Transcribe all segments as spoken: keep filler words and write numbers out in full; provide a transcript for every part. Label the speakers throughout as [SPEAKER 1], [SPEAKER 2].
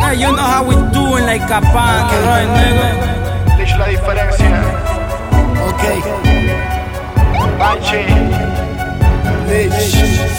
[SPEAKER 1] Hey, you know how we do in like Capán, right, nigga?
[SPEAKER 2] Lich La Diferencia.
[SPEAKER 3] Ok.
[SPEAKER 2] Banshee.
[SPEAKER 3] Lich.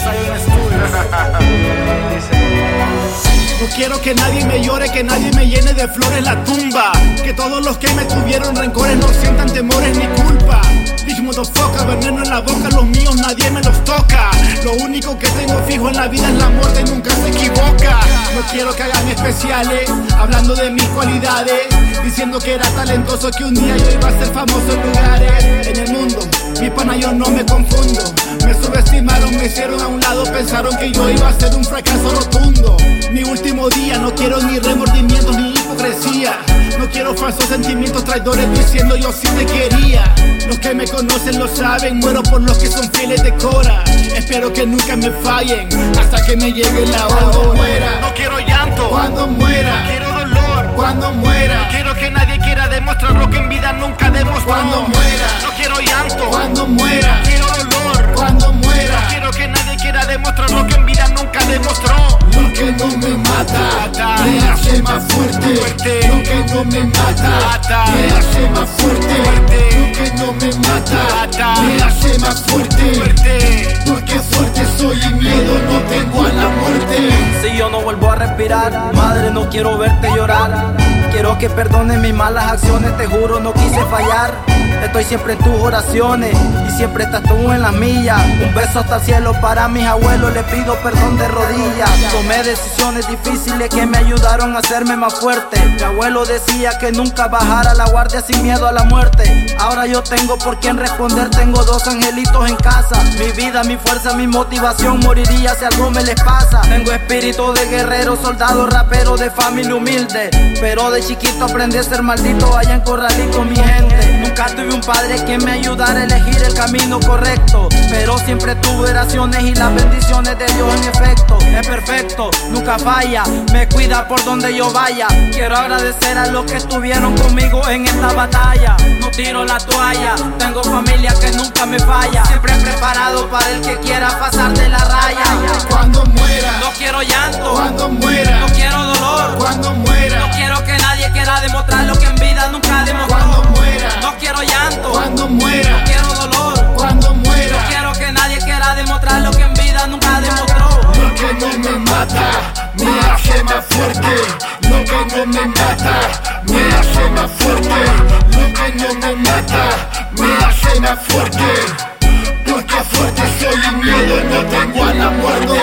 [SPEAKER 3] No quiero que nadie me llore, que nadie me llene de flores la tumba. Que todos los que me tuvieron rencores no sientan temores ni culpa. Lich motherfucker, veneno en la boca, los míos nadie me los toca. Lo único que tengo fijo en la vida es la muerte, nunca se equivoca. No quiero que hagan especiales, hablando de mis cualidades, diciendo que era talentoso, que un día yo iba a ser famoso en lugares. En el mundo, mi pana, yo no me confundo. Me subestimaron, me hicieron a un lado, pensaron que yo iba a ser un fracaso rotundo. Mi último día, no quiero ni remordimientos ni hipocresía. No quiero falsos sentimientos traidores diciendo yo sí te quería. Los que me conocen lo saben, muero por los que son fieles de cora. Espero que nunca me fallen, hasta que me llegue la hora. Cuando muera,
[SPEAKER 2] No quiero llanto.
[SPEAKER 3] cuando muera,
[SPEAKER 2] Quiero dolor.
[SPEAKER 3] cuando muera,
[SPEAKER 2] No quiero que nadie quiera demostrar lo que en vida nunca demostró.
[SPEAKER 3] cuando muera,
[SPEAKER 2] No quiero llanto.
[SPEAKER 3] cuando muera,
[SPEAKER 2] Quiero dolor.
[SPEAKER 3] cuando muera.
[SPEAKER 2] No quiero que nadie quiera demostrar lo que en vida nunca demostró.
[SPEAKER 3] Lo que no me mata me hace más fuerte.
[SPEAKER 2] Fuerte.
[SPEAKER 3] Lo que no me mata
[SPEAKER 2] Mata.
[SPEAKER 3] me hace más fuerte.
[SPEAKER 2] Fuerte.
[SPEAKER 3] Lo que no me mata
[SPEAKER 2] Mata.
[SPEAKER 3] me hace más fuerte.
[SPEAKER 2] Fuerte.
[SPEAKER 3] Porque fuerte soy y miedo no tengo a la muerte.
[SPEAKER 1] Si yo no vuelvo a respirar, madre, no quiero verte llorar. Quiero que perdones mis malas acciones, te juro no quise fallar. Estoy siempre en tus oraciones y siempre estás tú en las millas. Un beso hasta el cielo para mis abuelos, les pido perdón de rodillas. Tomé decisiones difíciles que me ayudaron a hacerme más fuerte. Mi abuelo decía que nunca bajara la guardia sin miedo a la muerte. Ahora yo tengo por quién responder, tengo dos angelitos en casa. Mi vida, mi fuerza, mi motivación, moriría si algo me les pasa. Tengo espíritu de guerrero, soldado, rapero, de familia humilde. Pero de chiquito aprendí a ser maldito allá en Corralito, mi gente. Nunca tuve un padre que me ayudara a elegir el camino correcto, pero siempre tuve oraciones y las bendiciones de Dios en efecto. Es perfecto, nunca falla, me cuida por donde yo vaya. Quiero agradecer a los que estuvieron conmigo en esta batalla. No tiro la toalla, tengo familia que nunca me falla. Siempre preparado para el que quiera pasar de la raya.
[SPEAKER 3] Cuando muera,
[SPEAKER 1] No quiero llanto,
[SPEAKER 3] cuando muera,
[SPEAKER 1] no quiero dolor.
[SPEAKER 3] cuando muera,
[SPEAKER 1] No quiero que nadie quiera demostrar lo que en vida nunca demostró.
[SPEAKER 3] cuando muera,
[SPEAKER 1] No quiero llanto,
[SPEAKER 3] cuando muera,
[SPEAKER 1] no quiero dolor.
[SPEAKER 3] cuando muera.
[SPEAKER 1] No quiero que nadie quiera demostrar lo que en vida nunca demostró.
[SPEAKER 3] Lo que no me mata me hace más fuerte. Lo que no me mata me hace más fuerte. Lo que no me mata me hace más fuerte. Porque fuerte soy y miedo no tengo a la muerte.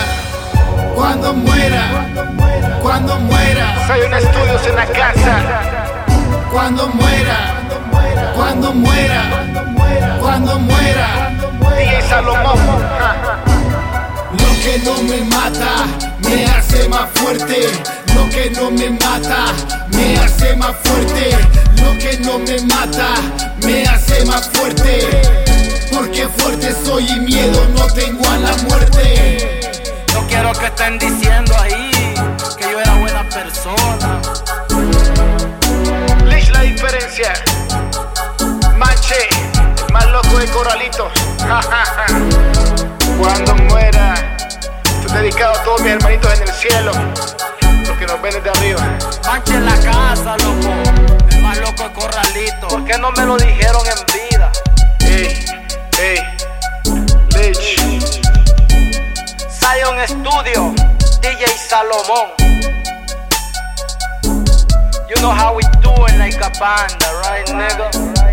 [SPEAKER 3] Cuando muera, cuando muera,
[SPEAKER 2] Soy un estudios en la casa.
[SPEAKER 3] cuando muera, cuando muera, cuando muera.
[SPEAKER 2] D J Salomón.
[SPEAKER 3] Lo que no me mata me hace más fuerte. Lo que no me mata me hace más fuerte. Lo que no me mata me hace más fuerte. Porque fuerte soy y miedo no tengo a la muerte.
[SPEAKER 1] No quiero que estén diciendo ahí que yo era buena persona.
[SPEAKER 2] Lich La Diferencia. Banshee, el más loco de Corralito. Cuando muera, esto es dedicado a todos mis hermanitos en el cielo, los que nos ven desde arriba.
[SPEAKER 1] Manche en la casa, loco, el más loco de Corralito. ¿Por qué no me lo dijeron en vida?
[SPEAKER 2] Ey, ey, Lich.
[SPEAKER 1] Zion Studio, D J Salomón. You know how we do it like a banda, right, nigga?